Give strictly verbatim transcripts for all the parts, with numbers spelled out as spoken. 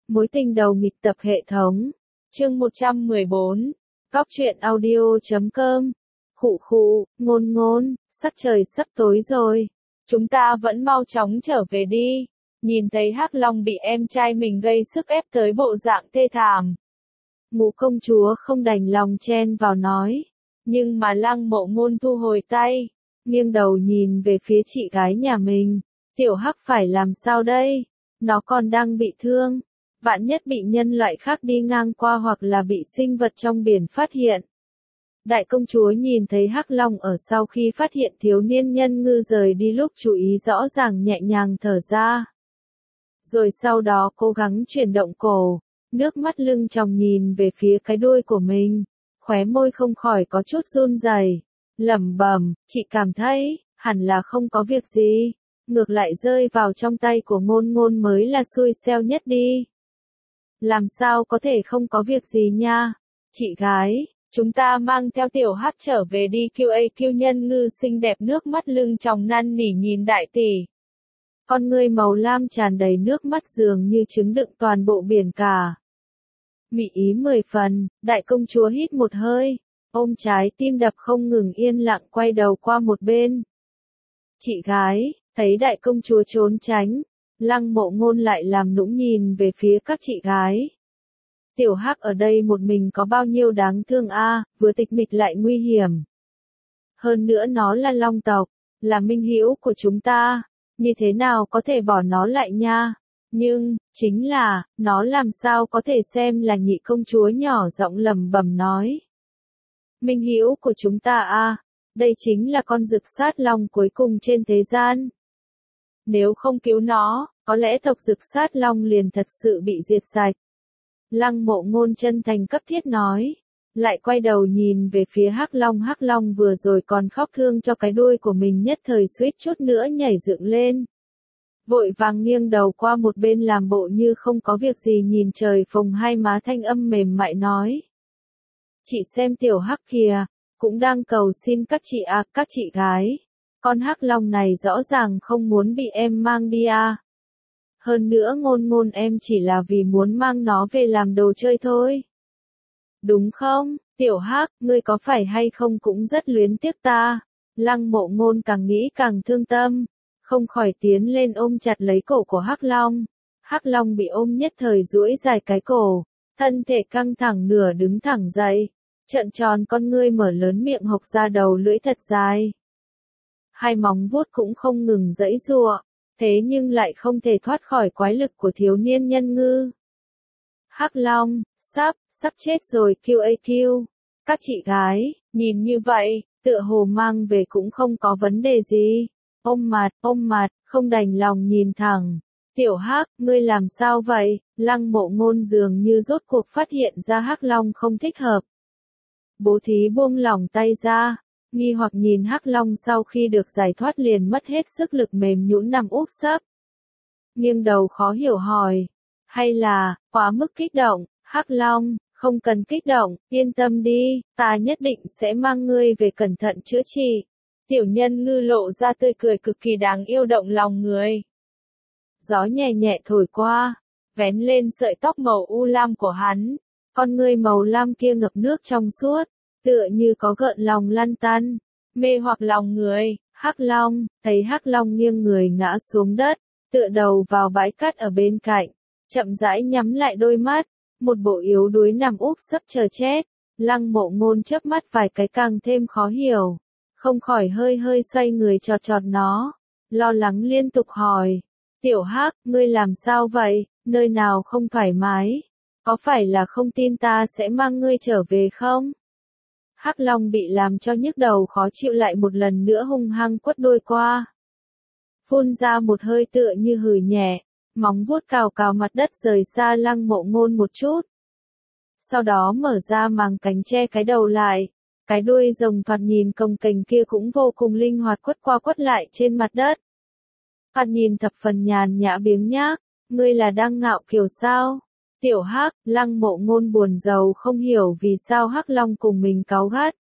Mối tình đầu nghịch tập hệ thống. Chương một trăm mười bốn. Cóc truyện audio chấm com. Khụ khụ, ngôn ngôn, sắc trời sắp tối rồi. Chúng ta vẫn mau chóng trở về đi. Nhìn thấy Hắc Long bị em trai mình gây sức ép tới bộ dạng thê thảm. Ngũ công chúa không đành lòng chen vào nói. Nhưng mà Lăng Mộ Ngôn thu hồi tay. Nghiêng đầu nhìn về phía chị gái nhà mình. Tiểu Hắc phải làm sao đây? Nó còn đang bị thương. Vạn nhất bị nhân loại khác đi ngang qua hoặc là bị sinh vật trong biển phát hiện. Đại công chúa nhìn thấy Hắc Long ở sau khi phát hiện thiếu niên nhân ngư rời đi lúc chú ý rõ ràng nhẹ nhàng thở ra. Rồi sau đó cố gắng chuyển động cổ, nước mắt lưng tròng nhìn về phía cái đuôi của mình, khóe môi không khỏi có chút run rẩy, lẩm bẩm, chị cảm thấy, hẳn là không có việc gì, ngược lại rơi vào trong tay của ngôn ngôn mới là xui xeo nhất đi. Làm sao có thể không có việc gì nha, chị gái. Chúng ta mang theo tiểu Hắc trở về đi. quy a quy nhân ngư xinh đẹp nước mắt lưng tròng năn nỉ nhìn đại tỷ. Con ngươi màu lam tràn đầy nước mắt dường như trứng đựng toàn bộ biển cả. Mị ý mười phần, đại công chúa hít một hơi, ôm trái tim đập không ngừng yên lặng quay đầu qua một bên. Chị gái, thấy đại công chúa trốn tránh, Lăng Mộ Ngôn lại làm nũng nhìn về phía các chị gái. Tiểu Hắc ở đây một mình có bao nhiêu đáng thương a, à, vừa tịch mịch lại nguy hiểm. Hơn nữa nó là long tộc, là minh hữu của chúng ta, như thế nào có thể bỏ nó lại nha? Nhưng, chính là, nó làm sao có thể xem là nhị công chúa nhỏ giọng lẩm bẩm nói. Minh hữu của chúng ta a, à, đây chính là con rực sát long cuối cùng trên thế gian. Nếu không cứu nó, có lẽ tộc rực sát long liền thật sự bị diệt sạch. Lăng Mộ Ngôn chân thành cấp thiết nói, lại quay đầu nhìn về phía Hắc Long. Hắc Long vừa rồi còn khóc thương cho cái đuôi của mình nhất thời suýt chút nữa nhảy dựng lên. Vội vàng nghiêng đầu qua một bên làm bộ như không có việc gì nhìn trời phồng hai má thanh âm mềm mại nói. Chị xem tiểu Hắc kìa, cũng đang cầu xin các chị à, các chị gái. Con Hắc Long này rõ ràng không muốn bị em mang đi à. Hơn nữa Ngôn Ngôn em chỉ là vì muốn mang nó về làm đồ chơi thôi. Đúng không, tiểu Hắc, ngươi có phải hay không cũng rất luyến tiếc ta? Lăng Mộ Ngôn càng nghĩ càng thương tâm, không khỏi tiến lên ôm chặt lấy cổ của Hắc Long. Hắc Long bị ôm nhất thời duỗi dài cái cổ, thân thể căng thẳng nửa đứng thẳng dậy, trợn tròn con ngươi mở lớn miệng hộc ra đầu lưỡi thật dài. Hai móng vuốt cũng không ngừng giãy giụa. Thế nhưng lại không thể thoát khỏi quái lực của thiếu niên nhân ngư. Hắc Long, sắp, sắp chết rồi quy a quy. Các chị gái, nhìn như vậy, tựa hồ mang về cũng không có vấn đề gì. Ôm mặt, ôm mặt, không đành lòng nhìn thẳng. Tiểu Hắc, ngươi làm sao vậy? Lăng Mộ Ngôn dường như rốt cuộc phát hiện ra Hắc Long không thích hợp. Bố thí buông lỏng tay ra. Nghi hoặc nhìn Hắc Long sau khi được giải thoát liền mất hết sức lực mềm nhũn nằm úp sấp. Nghiêng đầu khó hiểu hỏi. Hay là, quá mức kích động, Hắc Long, không cần kích động, yên tâm đi, ta nhất định sẽ mang ngươi về cẩn thận chữa trị. Tiểu nhân ngư lộ ra tươi cười cực kỳ đáng yêu động lòng người. Gió nhẹ nhẹ thổi qua, vén lên sợi tóc màu u lam của hắn, con ngươi màu lam kia ngập nước trong suốt. Tựa như có gợn lòng lăn tăn, mê hoặc lòng người. Hắc Long, thấy Hắc Long nghiêng người ngã xuống đất, tựa đầu vào bãi cát ở bên cạnh, chậm rãi nhắm lại đôi mắt, một bộ yếu đuối nằm úp sấp chờ chết. Lăng Mộ Ngôn chớp mắt vài cái càng thêm khó hiểu, không khỏi hơi hơi xoay người chọt chọt nó, lo lắng liên tục hỏi, tiểu Hắc, ngươi làm sao vậy, nơi nào không thoải mái, có phải là không tin ta sẽ mang ngươi trở về không? Hắc Long bị làm cho nhức đầu khó chịu lại một lần nữa hung hăng quất đuôi qua. Phun ra một hơi tựa như hừ nhẹ, móng vuốt cào cào mặt đất rời xa Lăng Mộ Ngôn một chút. Sau đó mở ra màng cánh che cái đầu lại, cái đuôi rồng thoạt nhìn cồng kềnh kia cũng vô cùng linh hoạt quất qua quất lại trên mặt đất. Thoạt nhìn thập phần nhàn nhã biếng nhác, ngươi là đang ngạo kiều sao? Tiểu Hắc, Lăng Mộ Ngôn buồn rầu không hiểu vì sao Hắc Long cùng mình cáu gắt.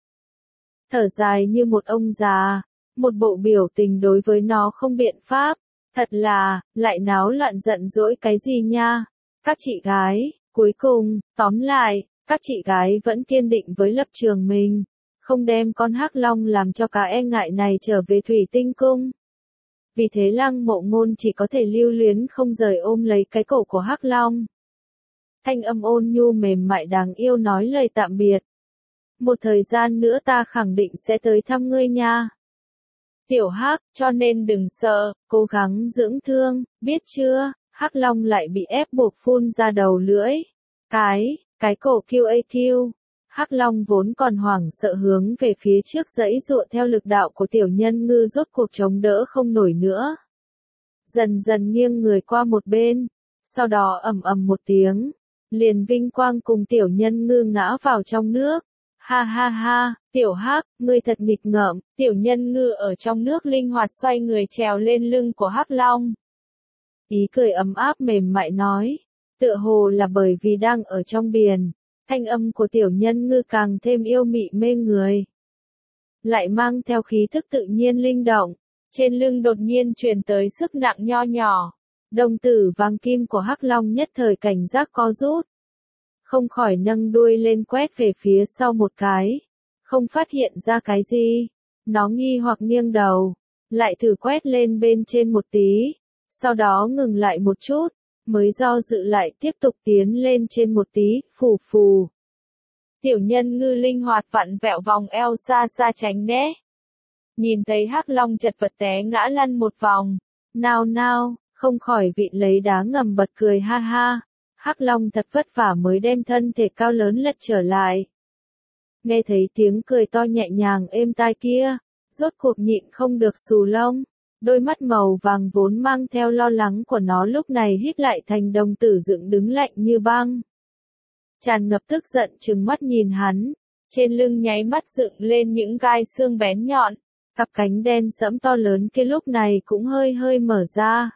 Thở dài như một ông già, một bộ biểu tình đối với nó không biện pháp, thật là, lại náo loạn giận dỗi cái gì nha. các chị gái, cuối cùng, tóm lại, các chị gái vẫn kiên định với lập trường mình, không đem con hắc long làm cho cá e ngại này trở về thủy tinh cung. Vì thế Lăng Mộ Ngôn chỉ có thể lưu luyến không rời ôm lấy cái cổ của hắc long. Thanh âm ôn nhu mềm mại đáng yêu nói lời tạm biệt. Một thời gian nữa ta khẳng định sẽ tới thăm ngươi nha. Tiểu Hắc, cho nên đừng sợ, cố gắng dưỡng thương, biết chưa? Hắc long lại bị ép buộc phun ra đầu lưỡi. Cái, cái cổ Q A Q. Hắc long vốn còn hoảng sợ hướng về phía trước giãy giụa theo lực đạo của tiểu nhân ngư rốt cuộc chống đỡ không nổi nữa. Dần dần nghiêng người qua một bên, sau đó ầm ầm một tiếng, liền vinh quang cùng tiểu nhân ngư ngã vào trong nước. Ha ha ha, tiểu Hắc, ngươi thật nghịch ngợm, tiểu nhân ngư ở trong nước linh hoạt xoay người trèo lên lưng của Hắc long. Ý cười ấm áp mềm mại nói, tựa hồ là bởi vì đang ở trong biển, thanh âm của tiểu nhân ngư càng thêm yêu mị mê người. Lại mang theo khí thức tự nhiên linh động, trên lưng đột nhiên truyền tới sức nặng nho nhỏ. Đồng tử vàng kim của Hắc long nhất thời cảnh giác co rút. Không khỏi nâng đuôi lên quét về phía sau một cái. Không phát hiện ra cái gì. Nó nghi hoặc nghiêng đầu. Lại thử quét lên bên trên một tí. Sau đó ngừng lại một chút. Mới do dự lại tiếp tục tiến lên trên một tí. Phù phù. Tiểu nhân ngư linh hoạt vặn vẹo vòng eo xa xa tránh né. Nhìn thấy Hắc long chật vật té ngã lăn một vòng. Nào nào, không khỏi vịn lấy đá ngầm bật cười ha ha. Hắc long thật vất vả mới đem thân thể cao lớn lật trở lại. Nghe thấy tiếng cười to nhẹ nhàng êm tai kia, rốt cuộc nhịn không được xù lông. Đôi mắt màu vàng vốn mang theo lo lắng của nó lúc này hít lại thành đồng tử dựng đứng lạnh như băng. Tràn ngập tức giận trừng mắt nhìn hắn, trên lưng nháy mắt dựng lên những gai xương bén nhọn, cặp cánh đen sẫm to lớn kia lúc này cũng hơi hơi mở ra.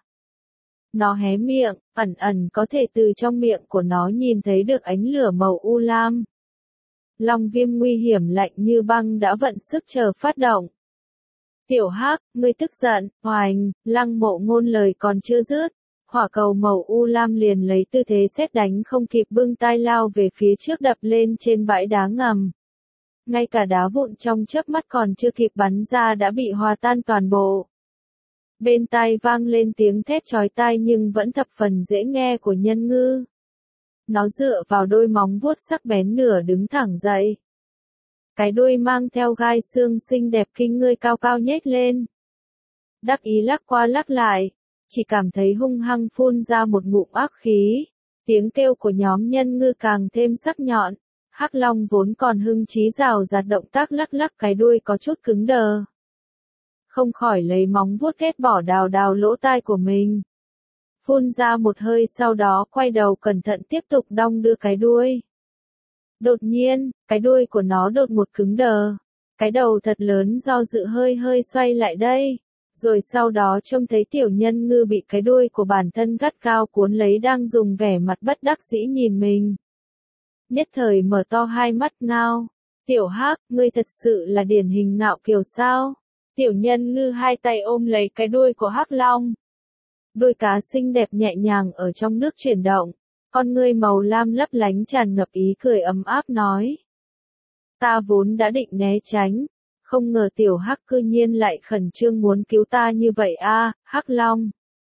Nó hé miệng, ẩn ẩn có thể từ trong miệng của nó nhìn thấy được ánh lửa màu u lam. Long viêm nguy hiểm lạnh như băng đã vận sức chờ phát động. Tiểu Hắc, ngươi tức giận, hoành, Lăng Mộ Ngôn lời còn chưa dứt. Hỏa cầu màu u lam liền lấy tư thế sét đánh không kịp bưng tay lao về phía trước đập lên trên bãi đá ngầm. Ngay cả đá vụn trong chớp mắt còn chưa kịp bắn ra đã bị hòa tan toàn bộ. Bên tai vang lên tiếng thét chói tai nhưng vẫn thập phần dễ nghe của nhân ngư. Nó dựa vào đôi móng vuốt sắc bén nửa đứng thẳng dậy. Cái đuôi mang theo gai xương xinh đẹp kinh người cao cao nhếch lên. Đắc ý lắc qua lắc lại, chỉ cảm thấy hung hăng phun ra một ngụm ác khí. Tiếng kêu của nhóm nhân ngư càng thêm sắc nhọn. Hắc long vốn còn hưng trí rào rạt động tác lắc lắc cái đuôi có chút cứng đờ. Không khỏi lấy móng vuốt ghét bỏ đào đào lỗ tai của mình. Phun ra một hơi sau đó quay đầu cẩn thận tiếp tục đong đưa cái đuôi. Đột nhiên, cái đuôi của nó đột một cứng đờ. Cái đầu thật lớn do dự hơi hơi xoay lại đây. Rồi sau đó trông thấy tiểu nhân ngư bị cái đuôi của bản thân gắt cao cuốn lấy đang dùng vẻ mặt bất đắc dĩ nhìn mình. Nhất thời mở to hai mắt ngao. Tiểu Hắc, ngươi thật sự là điển hình ngạo kiều sao? Tiểu nhân ngư hai tay ôm lấy cái đuôi của Hắc long. Đuôi cá xinh đẹp nhẹ nhàng ở trong nước chuyển động. Con ngươi màu lam lấp lánh tràn ngập ý cười ấm áp nói. Ta vốn đã định né tránh. Không ngờ tiểu Hắc cư nhiên lại khẩn trương muốn cứu ta như vậy a, à, Hắc long.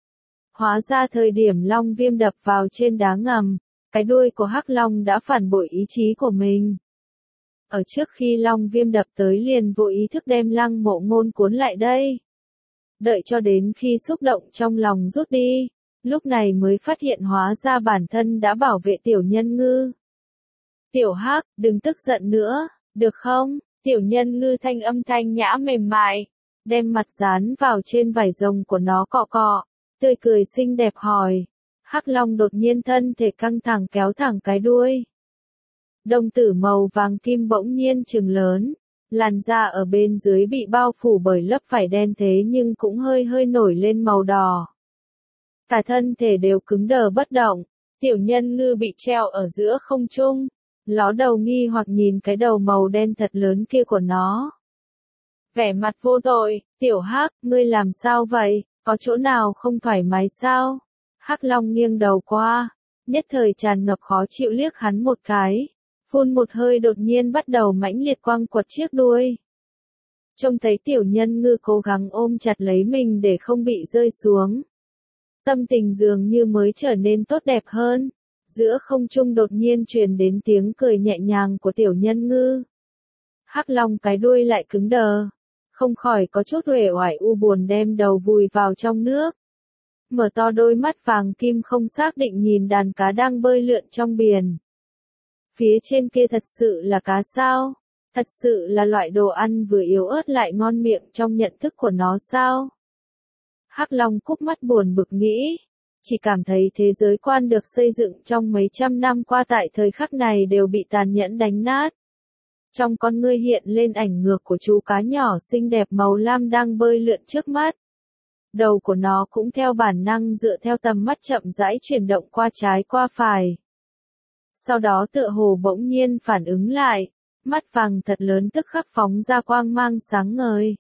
Hóa ra thời điểm long viêm đập vào trên đá ngầm, cái đuôi của Hắc long đã phản bội ý chí của mình. Ở trước khi long viêm đập tới liền vô ý thức đem Lăng Mộ Ngôn cuốn lại đây. Đợi cho đến khi xúc động trong lòng rút đi, lúc này mới phát hiện hóa ra bản thân đã bảo vệ tiểu nhân ngư. Tiểu Hắc, đừng tức giận nữa, được không? Tiểu nhân ngư thanh âm thanh nhã mềm mại, đem mặt dán vào trên vảy rồng của nó cọ cọ, tươi cười xinh đẹp hỏi. Hắc long đột nhiên thân thể căng thẳng kéo thẳng cái đuôi. Đồng tử màu vàng kim bỗng nhiên trừng lớn, làn da ở bên dưới bị bao phủ bởi lớp vảy đen thế nhưng cũng hơi hơi nổi lên màu đỏ. Cả thân thể đều cứng đờ bất động, tiểu nhân ngư bị treo ở giữa không trung, ló đầu nghi hoặc nhìn cái đầu màu đen thật lớn kia của nó. Vẻ mặt vô tội, tiểu Hắc, ngươi làm sao vậy, có chỗ nào không thoải mái sao? Hắc long nghiêng đầu qua, nhất thời tràn ngập khó chịu liếc hắn một cái, phun một hơi đột nhiên bắt đầu mãnh liệt quăng quật chiếc đuôi. Trông thấy tiểu nhân ngư cố gắng ôm chặt lấy mình để không bị rơi xuống. Tâm tình dường như mới trở nên tốt đẹp hơn, giữa không trung đột nhiên truyền đến tiếng cười nhẹ nhàng của tiểu nhân ngư. Hắc Long cái đuôi lại cứng đờ, không khỏi có chút uể oải u buồn đem đầu vùi vào trong nước. Mở to đôi mắt vàng kim không xác định nhìn đàn cá đang bơi lượn trong biển. Phía trên kia thật sự là cá sao? Thật sự là loại đồ ăn vừa yếu ớt lại ngon miệng trong nhận thức của nó sao? Hắc Long cúp mắt buồn bực nghĩ, chỉ cảm thấy thế giới quan được xây dựng trong mấy trăm năm qua tại thời khắc này đều bị tàn nhẫn đánh nát. Trong con ngươi hiện lên ảnh ngược của chú cá nhỏ xinh đẹp màu lam đang bơi lượn trước mắt. Đầu của nó cũng theo bản năng dựa theo tầm mắt chậm rãi chuyển động qua trái qua phải. Sau đó tựa hồ bỗng nhiên phản ứng lại, mắt vàng thật lớn tức khắc phóng ra quang mang sáng ngời.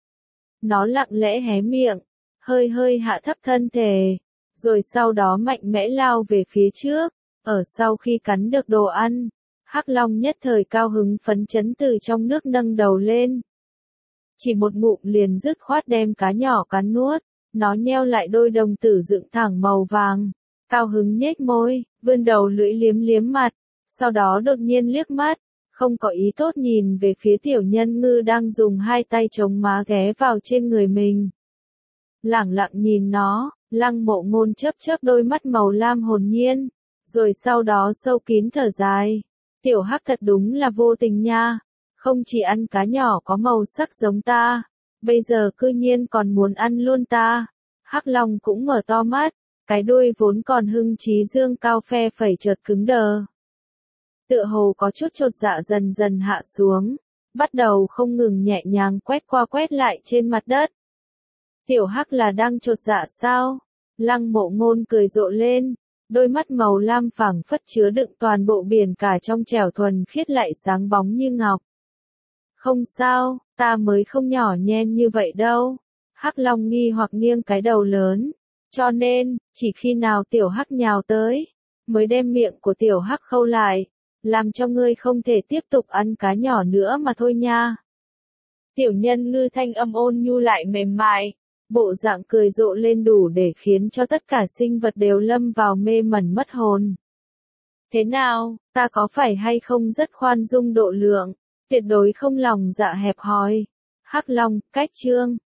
Nó lặng lẽ hé miệng, hơi hơi hạ thấp thân thể, rồi sau đó mạnh mẽ lao về phía trước, ở sau khi cắn được đồ ăn. Hắc Long nhất thời cao hứng phấn chấn từ trong nước nâng đầu lên. Chỉ một ngụm liền dứt khoát đem cá nhỏ cắn nuốt, nó nheo lại đôi đồng tử dựng thẳng màu vàng, cao hứng nhếch môi, vươn đầu lưỡi liếm liếm mặt, sau đó đột nhiên liếc mắt, không có ý tốt nhìn về phía tiểu nhân ngư đang dùng hai tay chống má ghé vào trên người mình. Lẳng lặng nhìn nó, Lăng Mộ Ngôn chớp chớp đôi mắt màu lam hồn nhiên, rồi sau đó sâu kín thở dài. Tiểu Hắc thật đúng là vô tình nha, không chỉ ăn cá nhỏ có màu sắc giống ta, bây giờ cư nhiên còn muốn ăn luôn ta. Hắc Long cũng mở to mắt, cái đuôi vốn còn hưng trí dương cao phe phẩy chợt cứng đờ. Tựa hồ có chút chột dạ dần dần hạ xuống, bắt đầu không ngừng nhẹ nhàng quét qua quét lại trên mặt đất. Tiểu Hắc là đang chột dạ sao? Lăng Mộ Ngôn cười rộ lên. Đôi mắt màu lam phẳng phất chứa đựng toàn bộ biển cả trong trẻo thuần khiết lại sáng bóng như ngọc. Không sao, ta mới không nhỏ nhen như vậy đâu. Hắc Long nghi hoặc nghiêng cái đầu lớn. Cho nên, chỉ khi nào tiểu Hắc nhào tới, mới đem miệng của tiểu Hắc khâu lại, làm cho ngươi không thể tiếp tục ăn cá nhỏ nữa mà thôi nha. Tiểu nhân ngư thanh âm ôn nhu lại mềm mại. Bộ dạng cười rộ lên đủ để khiến cho tất cả sinh vật đều lâm vào mê mẩn mất hồn. Thế nào, ta có phải hay không rất khoan dung độ lượng, tuyệt đối không lòng dạ hẹp hòi. Hắc Long, cách chương.